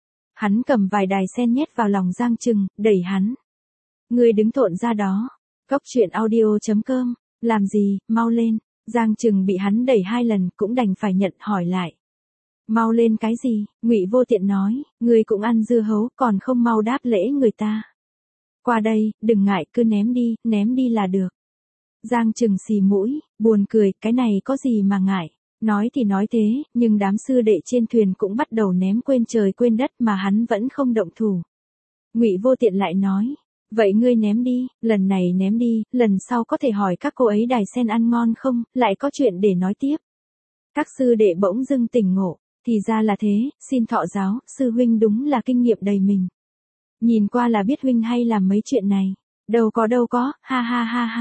Hắn cầm vài đài sen nhét vào lòng Giang Trừng, đẩy hắn. Ngươi đứng thộn ra đó. Cóc Truyện Audio.com, làm gì, mau lên. Giang Trừng bị hắn đẩy 2 lần, cũng đành phải nhận, hỏi lại. Mau lên cái gì? Ngụy Vô Tiện nói, ngươi cũng ăn dưa hấu, còn không mau đáp lễ người ta. Qua đây, đừng ngại, cứ ném đi là được. Giang Trừng xì mũi, buồn cười, cái này có gì mà ngại. Nói thì nói thế, nhưng đám sư đệ trên thuyền cũng bắt đầu ném quên trời quên đất mà hắn vẫn không động thủ. Ngụy Vô Tiện lại nói, vậy ngươi ném đi, lần này ném đi, lần sau có thể hỏi các cô ấy đài sen ăn ngon không, lại có chuyện để nói tiếp. Các sư đệ bỗng dưng tỉnh ngộ, thì ra là thế, xin thọ giáo, sư huynh đúng là kinh nghiệm đầy mình. Nhìn qua là biết huynh hay làm mấy chuyện này. Đâu có, ha ha ha ha.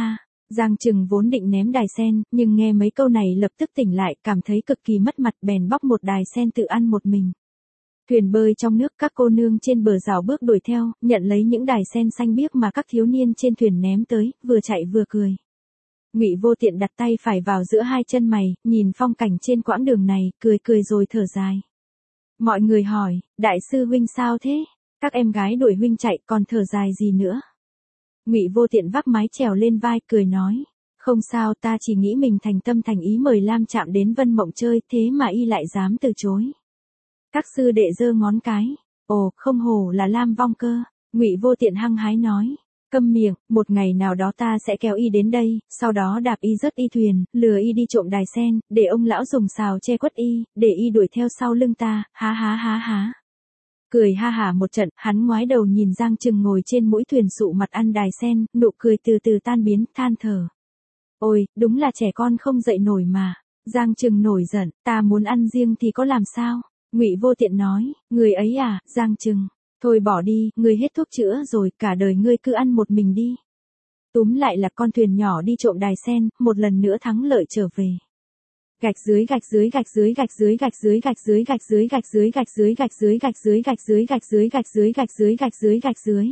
Giang Trừng vốn định ném đài sen, nhưng nghe mấy câu này lập tức tỉnh lại, cảm thấy cực kỳ mất mặt, bèn bóc một đài sen tự ăn một mình. Thuyền bơi trong nước, các cô nương trên bờ rào bước đuổi theo, nhận lấy những đài sen xanh biếc mà các thiếu niên trên thuyền ném tới, vừa chạy vừa cười. Ngụy Vô Tiện đặt tay phải vào giữa hai chân mày, nhìn phong cảnh trên quãng đường này, cười cười rồi thở dài. Mọi người hỏi, đại sư huynh sao thế? Các em gái đuổi huynh chạy, còn thở dài gì nữa? Ngụy Vô Tiện vác mái chèo lên vai, cười nói, không sao, ta chỉ nghĩ mình thành tâm thành ý mời Lam Trạm đến Vân Mộng chơi, thế mà y lại dám từ chối. Các sư đệ giơ ngón cái, ồ, không hổ là Lam Vong Cơ. Ngụy Vô Tiện hăng hái nói, câm miệng, một ngày nào đó ta sẽ kéo y đến đây, sau đó đạp y rớt y thuyền, lừa y đi trộm đài sen, để ông lão dùng xào che quất y, để y đuổi theo sau lưng ta, há há há há. Cười ha hả một trận, hắn ngoái đầu nhìn Giang Trừng ngồi trên mũi thuyền sụ mặt ăn đài sen, nụ cười từ từ tan biến, than thở. Ôi, đúng là trẻ con không dậy nổi mà. Giang Trừng nổi giận, ta muốn ăn riêng thì có làm sao? Ngụy Vô Tiện nói, người ấy à, Giang Trừng, thôi bỏ đi, ngươi hết thuốc chữa rồi, cả đời ngươi cứ ăn một mình đi. Túm lại là con thuyền nhỏ đi trộm đài sen, một lần nữa thắng lợi trở về. Gạch dưới gạch dưới gạch dưới gạch dưới gạch dưới gạch dưới gạch dưới gạch dưới gạch dưới gạch dưới gạch dưới gạch dưới gạch dưới gạch dưới gạch dưới gạch dưới gạch dưới.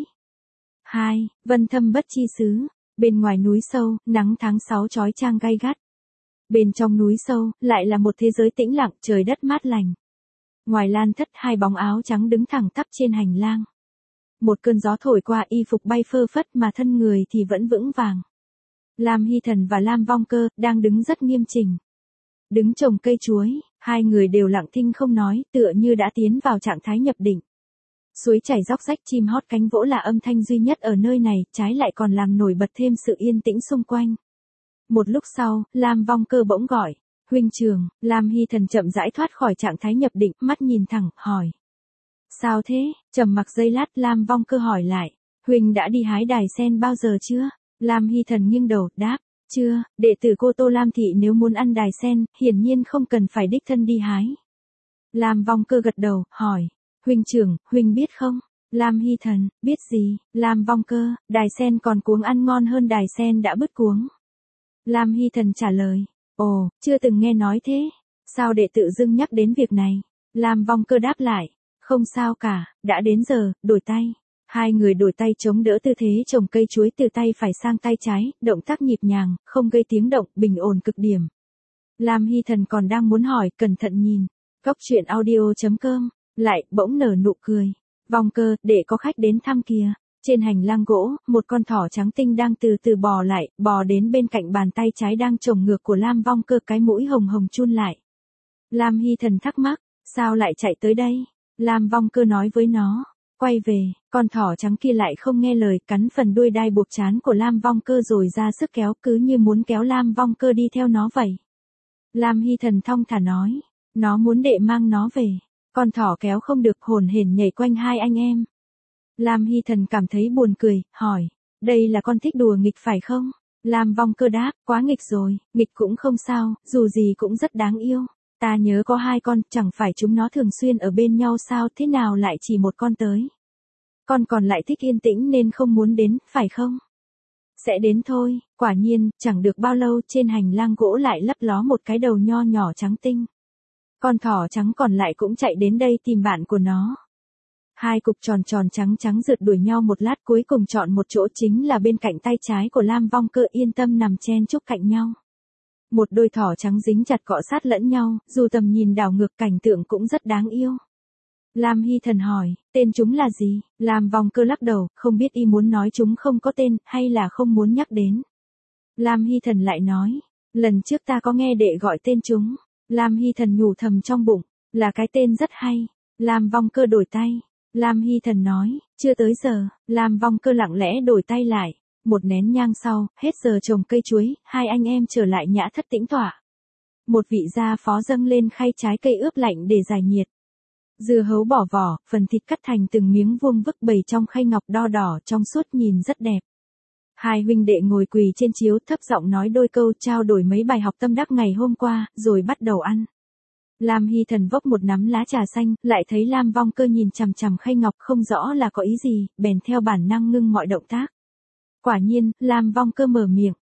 2. Vân Thâm Bất Chi Xứ. Bên ngoài núi sâu, nắng tháng 6 chói chang gay gắt. Bên trong núi sâu, lại là một thế giới tĩnh lặng, trời đất mát lành. Ngoài lan thất, hai bóng áo trắng đứng thẳng tắp trên hành lang. Một cơn gió thổi qua, y phục bay phơ phất mà thân người thì vẫn vững vàng. Lam Hy Thần và Lam Vong Cơ đang đứng rất nghiêm chỉnh. Đứng trồng cây chuối, hai người đều lặng thinh không nói, tựa như đã tiến vào trạng thái nhập định. Suối chảy róc rách, chim hót cánh vỗ là âm thanh duy nhất ở nơi này, trái lại còn làm nổi bật thêm sự yên tĩnh xung quanh. Một lúc sau, Lam Vong Cơ bỗng gọi, huynh trường. Lam Hy Thần chậm rãi thoát khỏi trạng thái nhập định, mắt nhìn thẳng, hỏi. Sao thế? Trầm mặc giây lát, Lam Vong Cơ hỏi lại, huynh đã đi hái đài sen bao giờ chưa? Lam Hy Thần nghiêng đầu, đáp, chưa, đệ tử cô Tô Lam Thị nếu muốn ăn đài sen, hiển nhiên không cần phải đích thân đi hái. Lam Vong Cơ gật đầu, hỏi, huynh trưởng, huynh biết không? Lam Hy Thần, biết gì? Lam Vong Cơ, đài sen còn cuống ăn ngon hơn đài sen đã bứt cuống. Lam Hy Thần trả lời, ồ, chưa từng nghe nói thế. Sao đệ tự dưng nhắc đến việc này? Lam Vong Cơ đáp lại, không sao cả, đã đến giờ, đổi tay. Hai người đổi tay chống đỡ tư thế trồng cây chuối từ tay phải sang tay trái, động tác nhịp nhàng, không gây tiếng động, bình ổn cực điểm. Lam Hy Thần còn đang muốn hỏi, cẩn thận nhìn. Cốc truyện audio.com, lại bỗng nở nụ cười. Vong Cơ, để có khách đến thăm kìa. Trên hành lang gỗ, một con thỏ trắng tinh đang từ từ bò lại, bò đến bên cạnh bàn tay trái đang chồng ngược của Lam Vong Cơ, cái mũi hồng hồng chun lại. Lam Hy Thần thắc mắc, sao lại chạy tới đây? Lam Vong Cơ nói với nó, quay về. Con thỏ trắng kia lại không nghe lời, cắn phần đuôi đai buộc trán của Lam Vong Cơ rồi ra sức kéo, cứ như muốn kéo Lam Vong Cơ đi theo nó vậy. Lam Hy Thần thong thả nói, nó muốn đệ mang nó về. Con thỏ kéo không được, hồn hển nhảy quanh hai anh em. Lam Hy Thần cảm thấy buồn cười, hỏi, đây là con thích đùa nghịch phải không? Lam Vong Cơ đáp, quá nghịch rồi, nghịch cũng không sao, dù gì cũng rất đáng yêu. Ta nhớ có hai con, chẳng phải chúng nó thường xuyên ở bên nhau sao, thế nào lại chỉ một con tới? Con còn lại thích yên tĩnh nên không muốn đến, phải không? Sẽ đến thôi. Quả nhiên, chẳng được bao lâu, trên hành lang gỗ lại lấp ló một cái đầu nho nhỏ trắng tinh. Con thỏ trắng còn lại cũng chạy đến đây tìm bạn của nó. Hai cục tròn tròn trắng trắng rượt đuổi nhau một lát, cuối cùng chọn một chỗ, chính là bên cạnh tay trái của Lam Vong Cơ, yên tâm nằm chen chúc cạnh nhau. Một đôi thỏ trắng dính chặt cọ sát lẫn nhau, dù tầm nhìn đảo ngược, cảnh tượng cũng rất đáng yêu. Lam Hy Thần hỏi, tên chúng là gì? Lam Vong Cơ lắc đầu, không biết y muốn nói chúng không có tên, hay là không muốn nhắc đến. Lam Hy Thần lại nói, lần trước ta có nghe đệ gọi tên chúng. Lam Hy Thần nhủ thầm trong bụng, là cái tên rất hay. Lam Vong Cơ đổi tay. Lam Hy Thần nói, chưa tới giờ. Lam Vong Cơ lặng lẽ đổi tay lại. Một nén nhang sau, hết giờ trồng cây chuối, hai anh em trở lại nhã thất tĩnh tọa. Một vị gia phó dâng lên khay trái cây ướp lạnh để giải nhiệt. Dưa hấu bỏ vỏ, phần thịt cắt thành từng miếng vuông vức bày trong khay ngọc đo đỏ trong suốt, nhìn rất đẹp. Hai huynh đệ ngồi quỳ trên chiếu, thấp giọng nói đôi câu, trao đổi mấy bài học tâm đắc ngày hôm qua, rồi bắt đầu ăn. Lam Hy Thần vốc một nắm lá trà xanh, lại thấy Lam Vong Cơ nhìn chằm chằm khay ngọc không rõ là có ý gì, bèn theo bản năng ngưng mọi động tác. Quả nhiên, Lam Vong Cơ mở miệng,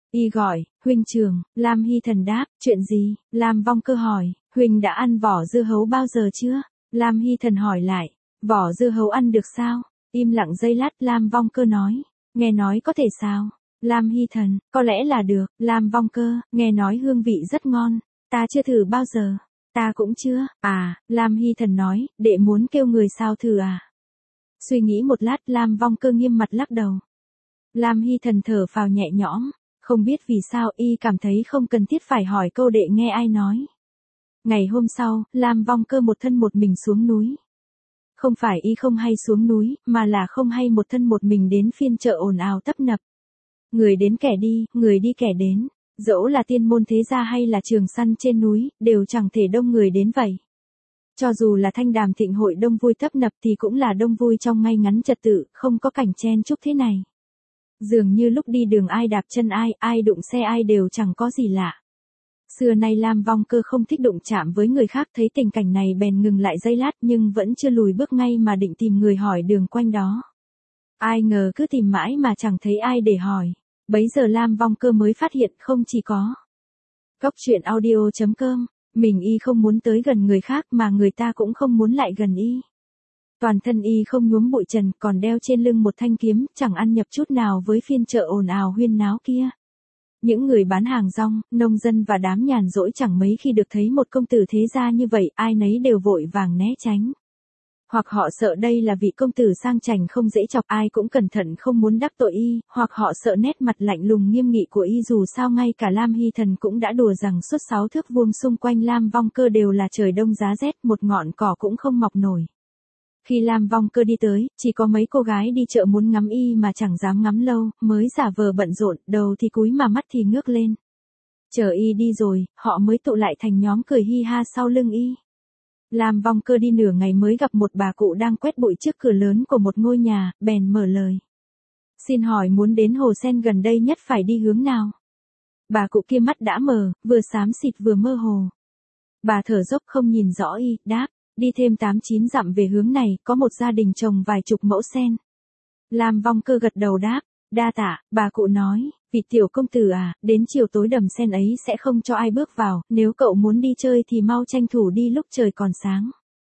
Y gọi, huynh trưởng, Lam Hy Thần đáp, chuyện gì? Lam Vong Cơ hỏi, huynh đã ăn vỏ dưa hấu bao giờ chưa? Lam Hy Thần hỏi lại, vỏ dưa hấu ăn được sao? Im lặng giây lát, Lam Vong Cơ nói, nghe nói có thể sao? Lam Hy Thần, có lẽ là được. Lam Vong Cơ, nghe nói hương vị rất ngon, ta chưa thử bao giờ. Ta cũng chưa. À, Lam Hy Thần nói, đệ muốn kêu người sao thử à? Suy nghĩ một lát, Lam Vong Cơ nghiêm mặt lắc đầu. Lam Hy Thần thở phào nhẹ nhõm, không biết vì sao y cảm thấy không cần thiết phải hỏi câu đệ nghe ai nói. Ngày hôm sau, Lam Vong Cơ một thân một mình xuống núi. Không phải y không hay xuống núi, mà là không hay một thân một mình đến phiên chợ ồn ào tấp nập. Người đến kẻ đi, người đi kẻ đến. Dẫu là tiên môn thế gia hay là trường săn trên núi, đều chẳng thể đông người đến vậy. Cho dù là thanh đàm thịnh hội đông vui tấp nập thì cũng là đông vui trong ngay ngắn trật tự, không có cảnh chen chúc thế này. Dường như lúc đi đường ai đạp chân ai, ai đụng xe ai đều chẳng có gì lạ. Xưa nay Lam Vong Cơ không thích đụng chạm với người khác, thấy tình cảnh này bèn ngừng lại giây lát nhưng vẫn chưa lùi bước ngay mà định tìm người hỏi đường quanh đó. Ai ngờ cứ tìm mãi mà chẳng thấy ai để hỏi. Bấy giờ Lam Vong Cơ mới phát hiện không chỉ có Góc Chuyện Audio.com, mình y không muốn tới gần người khác mà người ta cũng không muốn lại gần y. Toàn thân y không nhuốm bụi trần, còn đeo trên lưng một thanh kiếm, chẳng ăn nhập chút nào với phiên chợ ồn ào huyên náo kia. Những người bán hàng rong, nông dân và đám nhàn rỗi chẳng mấy khi được thấy một công tử thế gia như vậy, ai nấy đều vội vàng né tránh. Hoặc họ sợ đây là vị công tử sang chảnh không dễ chọc, ai cũng cẩn thận không muốn đắc tội y, hoặc họ sợ nét mặt lạnh lùng nghiêm nghị của y, dù sao ngay cả Lam Hy Thần cũng đã đùa rằng suốt 6 thước vuông xung quanh Lam Vong Cơ đều là trời đông giá rét, một ngọn cỏ cũng không mọc nổi. Khi Lam Vong Cơ đi tới, chỉ có mấy cô gái đi chợ muốn ngắm y mà chẳng dám ngắm lâu, mới giả vờ bận rộn, đầu thì cúi mà mắt thì ngước lên. Chờ y đi rồi, họ mới tụ lại thành nhóm cười hi ha sau lưng y. Lam Vong Cơ đi nửa ngày mới gặp một bà cụ đang quét bụi trước cửa lớn của một ngôi nhà, bèn mở lời. Xin hỏi muốn đến hồ sen gần đây nhất phải đi hướng nào? Bà cụ kia mắt đã mờ, vừa xám xịt vừa mơ hồ. Bà thở dốc không nhìn rõ y, đáp, đi thêm 8-9 dặm về hướng này, có một gia đình trồng vài chục mẫu sen. Lam Vong Cơ gật đầu đáp, đa tạ. Bà cụ nói, vị tiểu công tử à, đến chiều tối đầm sen ấy sẽ không cho ai bước vào, nếu cậu muốn đi chơi thì mau tranh thủ đi lúc trời còn sáng.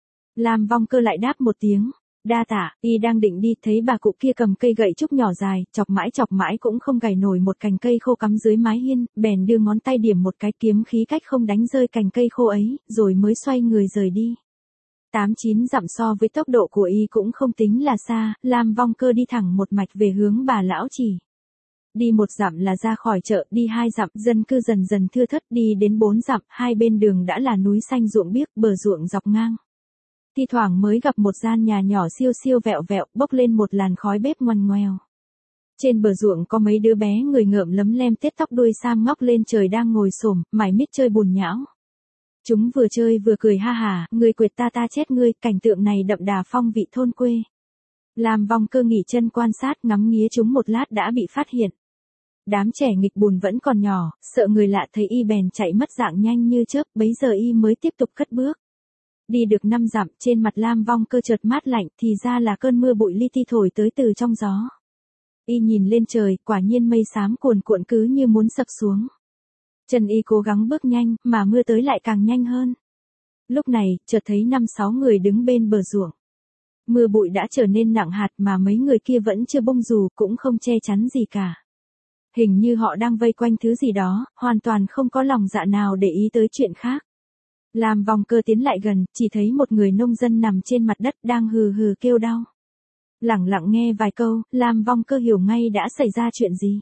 Lam Vong Cơ lại đáp một tiếng, đa tạ. Y đang định đi, thấy bà cụ kia cầm cây gậy trúc nhỏ dài, chọc mãi cũng không gảy nổi một cành cây khô cắm dưới mái hiên, bèn đưa ngón tay điểm một cái, kiếm khí cách không đánh rơi cành cây khô ấy, rồi mới xoay người rời đi. 8-9 dặm so với tốc độ của y cũng không tính là xa, Lam Vong Cơ đi thẳng một mạch về hướng bà lão chỉ. Đi 1 dặm là ra khỏi chợ, đi 2 dặm, dân cư dần dần thưa thớt, đi đến 4 dặm, hai bên đường đã là núi xanh ruộng biếc, bờ ruộng dọc ngang. Thi thoảng mới gặp một gian nhà nhỏ siêu siêu vẹo vẹo, bốc lên một làn khói bếp ngoằn ngoèo. Trên bờ ruộng có mấy đứa bé người ngợm lấm lem tết tóc đuôi sam ngóc lên trời đang ngồi xổm, mải miết chơi bùn nhão. Chúng vừa chơi vừa cười ha hả, ngươi quệt ta chết ngươi, cảnh tượng này đậm đà phong vị thôn quê. Lam Vong Cơ nghỉ chân quan sát ngắm nghía chúng một lát đã bị phát hiện. Đám trẻ nghịch bùn vẫn còn nhỏ, sợ người lạ thấy y bèn chạy mất dạng nhanh như chớp, bấy giờ y mới tiếp tục cất bước. Đi được 5 dặm, trên mặt Lam Vong Cơ chợt mát lạnh, thì ra là cơn mưa bụi li ti thổi tới từ trong gió. Y nhìn lên trời, quả nhiên mây xám cuồn cuộn cứ như muốn sập xuống. Chân y cố gắng bước nhanh, mà mưa tới lại càng nhanh hơn. Lúc này, chợt thấy 5-6 người đứng bên bờ ruộng. Mưa bụi đã trở nên nặng hạt mà mấy người kia vẫn chưa bông dù, cũng không che chắn gì cả. Hình như họ đang vây quanh thứ gì đó, hoàn toàn không có lòng dạ nào để ý tới chuyện khác. Lam Vong Cơ tiến lại gần, chỉ thấy một người nông dân nằm trên mặt đất đang hừ hừ kêu đau. Lẳng lặng nghe vài câu, Lam Vong Cơ hiểu ngay đã xảy ra chuyện gì.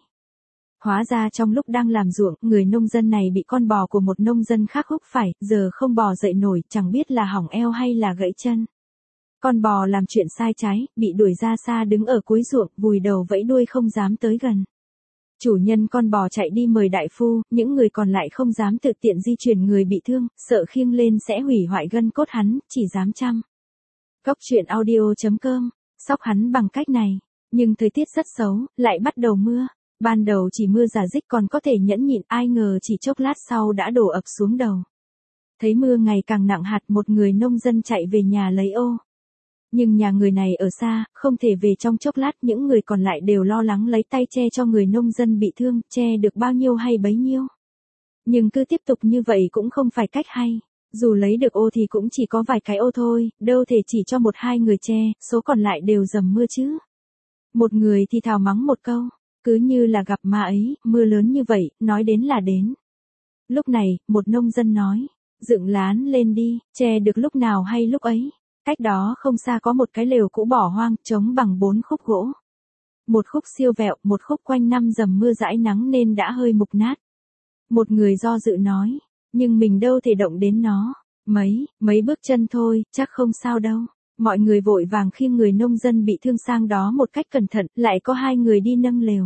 Hóa ra trong lúc đang làm ruộng, người nông dân này bị con bò của một nông dân khác húc phải, giờ không bò dậy nổi, chẳng biết là hỏng eo hay là gãy chân. Con bò làm chuyện sai trái, bị đuổi ra xa đứng ở cuối ruộng, vùi đầu vẫy đuôi không dám tới gần. Chủ nhân con bò chạy đi mời đại phu, những người còn lại không dám tự tiện di chuyển người bị thương, sợ khiêng lên sẽ hủy hoại gân cốt hắn, chỉ dám chăm. Góc Chuyện Audio.com, sóc hắn bằng cách này, nhưng thời tiết rất xấu, lại bắt đầu mưa. Ban đầu chỉ mưa rả rích còn có thể nhẫn nhịn, ai ngờ chỉ chốc lát sau đã đổ ập xuống đầu. Thấy mưa ngày càng nặng hạt, một người nông dân chạy về nhà lấy ô. Nhưng nhà người này ở xa, không thể về trong chốc lát, những người còn lại đều lo lắng lấy tay che cho người nông dân bị thương, che được bao nhiêu hay bấy nhiêu. Nhưng cứ tiếp tục như vậy cũng không phải cách hay. Dù lấy được ô thì cũng chỉ có vài cái ô thôi, đâu thể chỉ cho một hai người che, số còn lại đều dầm mưa chứ. Một người thì thào mắng một câu, cứ như là gặp ma ấy, mưa lớn như vậy, nói đến là đến. Lúc này, một nông dân nói, dựng lán lên đi, che được lúc nào hay lúc ấy. Cách đó không xa có một cái lều cũ bỏ hoang, trống bằng 4 khúc gỗ. Một khúc siêu vẹo, một khúc quanh năm dầm mưa dãi nắng nên đã hơi mục nát. Một người do dự nói, nhưng mình đâu thể động đến nó. Mấy bước chân thôi, chắc không sao đâu. Mọi người vội vàng khiêng người nông dân bị thương sang đó một cách cẩn thận, lại có 2 người đi nâng lều.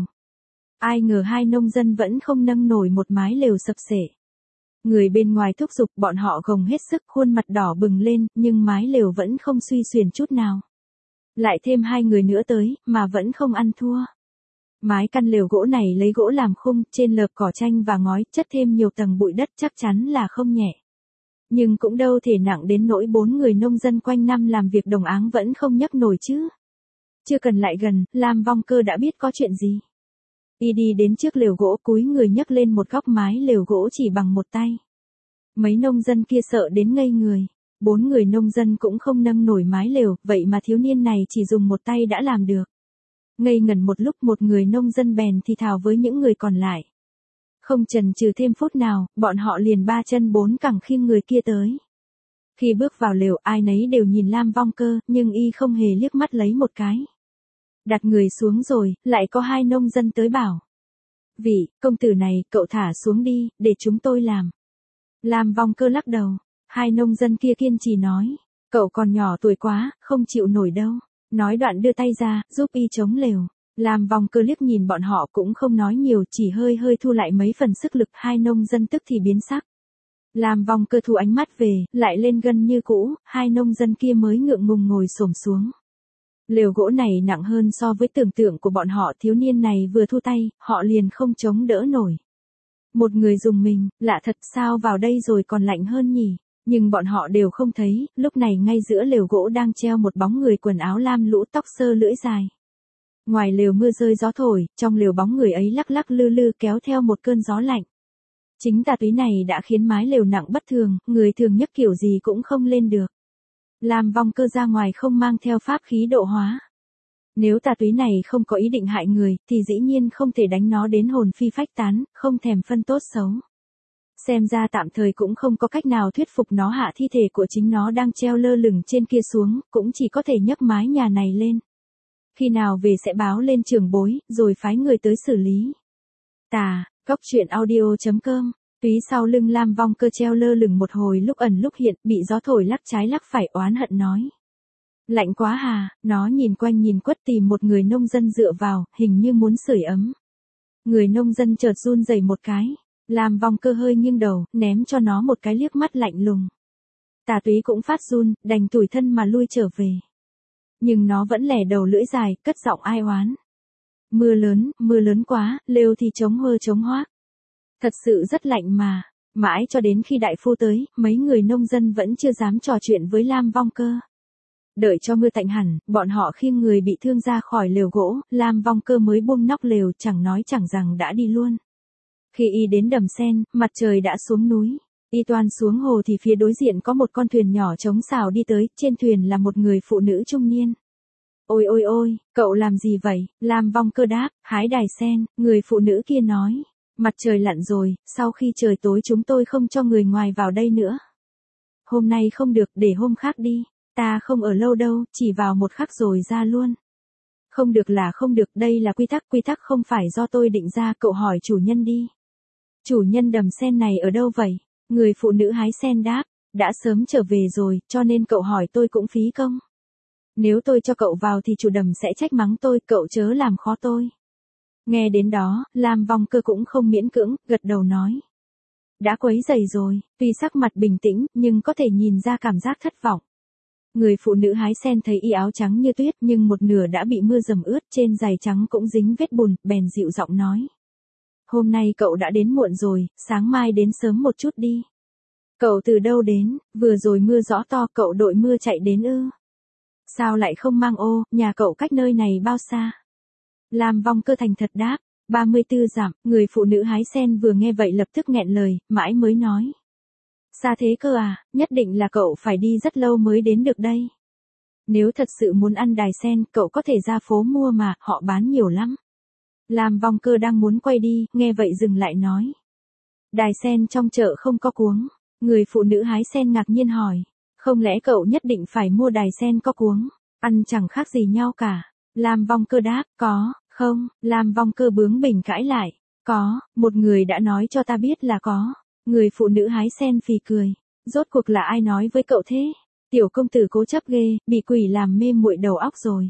Ai ngờ 2 nông dân vẫn không nâng nổi một mái lều sập xệ. Người bên ngoài thúc giục, bọn họ gồng hết sức, khuôn mặt đỏ bừng lên, nhưng mái lều vẫn không xuy xuyển chút nào. Lại thêm 2 người nữa tới, mà vẫn không ăn thua. Mái căn lều gỗ này lấy gỗ làm khung, trên lợp cỏ tranh và ngói, chất thêm nhiều tầng bụi đất, chắc chắn là không nhẹ. Nhưng cũng đâu thể nặng đến nỗi 4 người nông dân quanh năm làm việc đồng áng vẫn không nhấc nổi chứ. Chưa cần lại gần, Lam Vong Cơ đã biết có chuyện gì. Y đi đến trước lều gỗ, cúi người nhấc lên một góc mái lều gỗ chỉ bằng một tay. Mấy nông dân kia sợ đến ngây người. 4 người nông dân cũng không nâng nổi mái lều, vậy mà thiếu niên này chỉ dùng một tay đã làm được. Ngây ngẩn một lúc, một người nông dân bèn thì thào với những người còn lại. Không chần chừ thêm phút nào, bọn họ liền 3 chân 4 cẳng khiêng người kia tới. Khi bước vào lều, ai nấy đều nhìn Lam Vong Cơ, nhưng y không hề liếc mắt lấy một cái. Đặt người xuống rồi, lại có 2 nông dân tới bảo. Vị, công tử này, cậu thả xuống đi, để chúng tôi làm. Lam Vong Cơ lắc đầu. 2 nông dân kia kiên trì nói. Cậu còn nhỏ tuổi quá, không chịu nổi đâu. Nói đoạn đưa tay ra, giúp y chống lều. Lam Vong Cơ liếc nhìn bọn họ cũng không nói nhiều, chỉ hơi thu lại mấy phần sức lực. 2 nông dân tức thì biến sắc. Lam Vong Cơ thu ánh mắt về, lại lên gân như cũ, 2 nông dân kia mới ngượng ngùng ngồi xổm xuống. Lều gỗ này nặng hơn so với tưởng tượng của bọn họ, thiếu niên này vừa thu tay, họ liền không chống đỡ nổi. Một người dùng mình, lạ thật, sao vào đây rồi còn lạnh hơn nhỉ? Nhưng bọn họ đều không thấy, lúc này ngay giữa lều gỗ đang treo một bóng người quần áo lam lũ, tóc xơ lưỡi dài. Ngoài lều mưa rơi gió thổi, trong lều bóng người ấy lắc lắc lư lư kéo theo một cơn gió lạnh. Chính tà túy này đã khiến mái lều nặng bất thường, người thường nhấc kiểu gì cũng không lên được. Lam Vong Cơ ra ngoài không mang theo pháp khí độ hóa. Nếu tà túy này không có ý định hại người, thì dĩ nhiên không thể đánh nó đến hồn phi phách tán, không thèm phân tốt xấu. Xem ra tạm thời cũng không có cách nào thuyết phục nó hạ thi thể của chính nó đang treo lơ lửng trên kia xuống, cũng chỉ có thể nhấc mái nhà này lên. Khi nào về sẽ báo lên trưởng bối, rồi phái người tới xử lý. Góc truyện audio.com. Túy sau lưng Lam Vong Cơ treo lơ lửng một hồi lúc ẩn lúc hiện, bị gió thổi lắc trái lắc phải, oán hận nói. Lạnh quá hà, nó nhìn quanh nhìn quất tìm một người nông dân dựa vào, hình như muốn sưởi ấm. Người nông dân chợt run rẩy một cái. Lam Vong Cơ hơi nghiêng đầu, ném cho nó một cái liếc mắt lạnh lùng. Tà túy cũng phát run, đành tủi thân mà lui trở về. Nhưng nó vẫn lẻ đầu lưỡi dài, cất giọng ai oán. Mưa lớn quá, lều thì trống hơ trống hoác. Thật sự rất lạnh mà. Mãi cho đến khi đại phu tới, mấy người nông dân vẫn chưa dám trò chuyện với Lam Vong Cơ. Đợi cho mưa tạnh hẳn, bọn họ khiêng người bị thương ra khỏi lều gỗ, Lam Vong Cơ mới buông nóc lều, chẳng nói chẳng rằng đã đi luôn. Khi y đến đầm sen, mặt trời đã xuống núi. Y toan xuống hồ thì phía đối diện có một con thuyền nhỏ trống xào đi tới, trên thuyền là một người phụ nữ trung niên. Ôi, cậu làm gì vậy? Lam Vong Cơ đáp, hái đài sen. Người phụ nữ kia nói, mặt trời lặn rồi, sau khi trời tối chúng tôi không cho người ngoài vào đây nữa. Hôm nay không được, để hôm khác đi. Ta không ở lâu đâu, chỉ vào một khắc rồi ra luôn. Không được là không được, đây là quy tắc không phải do tôi định ra, cậu hỏi chủ nhân đi. Chủ nhân đầm sen này ở đâu vậy? Người phụ nữ hái sen đáp, đã sớm trở về rồi, cho nên cậu hỏi tôi cũng phí công. Nếu tôi cho cậu vào thì chủ đầm sẽ trách mắng tôi, cậu chớ làm khó tôi. Nghe đến đó, Lam Vong Cơ cũng không miễn cưỡng, gật đầu nói. Đã quấy rầy rồi, tuy sắc mặt bình tĩnh, nhưng có thể nhìn ra cảm giác thất vọng. Người phụ nữ hái sen thấy y áo trắng như tuyết, nhưng một nửa đã bị mưa dầm ướt, trên giày trắng cũng dính vết bùn, bèn dịu giọng nói. Hôm nay cậu đã đến muộn rồi, sáng mai đến sớm một chút đi. Cậu từ đâu đến, vừa rồi mưa gió to, cậu đội mưa chạy đến ư? Sao lại không mang ô, nhà cậu cách nơi này bao xa? Lam Vong Cơ thành thật đáp, 34 dặm, người phụ nữ hái sen vừa nghe vậy lập tức nghẹn lời, mãi mới nói. Xa thế cơ à, nhất định là cậu phải đi rất lâu mới đến được đây. Nếu thật sự muốn ăn đài sen, cậu có thể ra phố mua mà, họ bán nhiều lắm. Lam Vong Cơ đang muốn quay đi, nghe vậy dừng lại nói. Đài sen trong chợ không có cuống. Người phụ nữ hái sen ngạc nhiên hỏi. Không lẽ cậu nhất định phải mua đài sen có cuống? Ăn chẳng khác gì nhau cả. Lam Vong Cơ đáp, có, không, Lam Vong Cơ bướng bỉnh cãi lại. Có, một người đã nói cho ta biết là có. Người phụ nữ hái sen phì cười. Rốt cuộc là ai nói với cậu thế? Tiểu công tử cố chấp ghê, bị quỷ làm mê muội đầu óc rồi.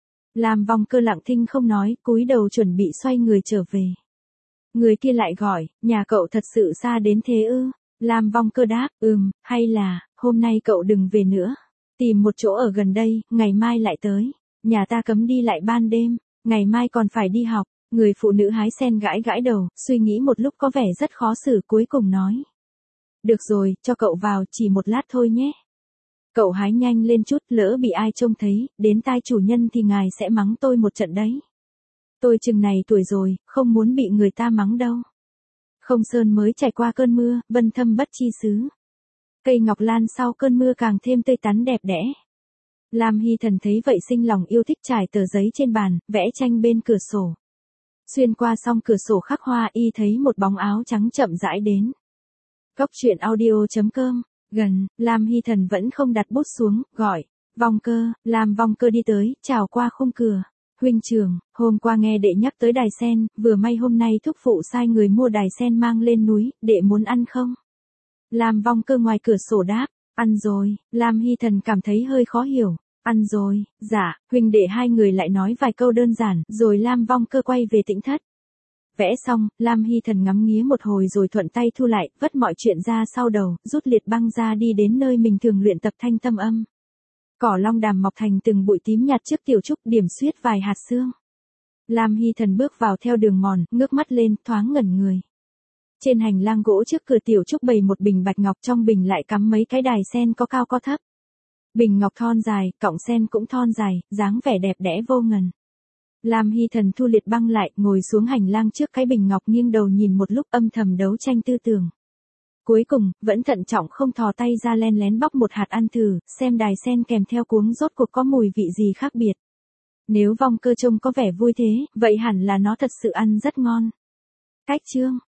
Lam Vong Cơ lặng thinh không nói, cúi đầu chuẩn bị xoay người trở về. Người kia lại gọi, nhà cậu thật sự xa đến thế ư? Lam Vong Cơ đáp, hay là, hôm nay cậu đừng về nữa. Tìm một chỗ ở gần đây, ngày mai lại tới. Nhà ta cấm đi lại ban đêm, ngày mai còn phải đi học. Người phụ nữ hái sen gãi gãi đầu, suy nghĩ một lúc có vẻ rất khó xử cuối cùng nói. Được rồi, cho cậu vào chỉ một lát thôi nhé. Cậu hái nhanh lên chút, lỡ bị ai trông thấy, đến tai chủ nhân thì ngài sẽ mắng tôi một trận đấy. Tôi chừng này tuổi rồi, không muốn bị người ta mắng đâu. Không sơn mới trải qua cơn mưa, vân thâm bất chi xứ. Cây ngọc lan sau cơn mưa càng thêm tươi tắn đẹp đẽ. Lam Hy Thần thấy vậy sinh lòng yêu thích trải tờ giấy trên bàn, vẽ tranh bên cửa sổ. Xuyên qua song cửa sổ khắc hoa y thấy một bóng áo trắng chậm rãi đến. Góc truyện audio.com. Gần, Lam Hy Thần vẫn không đặt bút xuống, gọi. Vong Cơ, Lam Vong Cơ đi tới, chào qua khung cửa. Huynh trưởng, hôm qua nghe đệ nhắc tới đài sen, vừa may hôm nay thúc phụ sai người mua đài sen mang lên núi, đệ muốn ăn không? Lam Vong Cơ ngoài cửa sổ đáp, ăn rồi. Lam Hy Thần cảm thấy hơi khó hiểu. Ăn rồi, dạ, huynh đệ hai người lại nói vài câu đơn giản, rồi Lam Vong Cơ quay về tĩnh thất. Vẽ xong, Lam Hy Thần ngắm nghía một hồi rồi thuận tay thu lại, vất mọi chuyện ra sau đầu, rút liệt băng ra đi đến nơi mình thường luyện tập thanh tâm âm. Cỏ long đàm mọc thành từng bụi tím nhạt trước tiểu trúc điểm xuyết vài hạt sương. Lam Hy Thần bước vào theo đường mòn, ngước mắt lên, thoáng ngẩn người. Trên hành lang gỗ trước cửa tiểu trúc bày một bình bạch ngọc, trong bình lại cắm mấy cái đài sen có cao có thấp. Bình ngọc thon dài, cọng sen cũng thon dài, dáng vẻ đẹp đẽ vô ngần. Lam Hy Thần thu liệt băng lại, ngồi xuống hành lang trước cái bình ngọc nghiêng đầu nhìn một lúc âm thầm đấu tranh tư tưởng. Cuối cùng, vẫn thận trọng không thò tay ra len lén bóc một hạt ăn thử, xem đài sen kèm theo cuống rốt cuộc có mùi vị gì khác biệt. Nếu Vong Cơ trông có vẻ vui thế, vậy hẳn là nó thật sự ăn rất ngon. Cách chương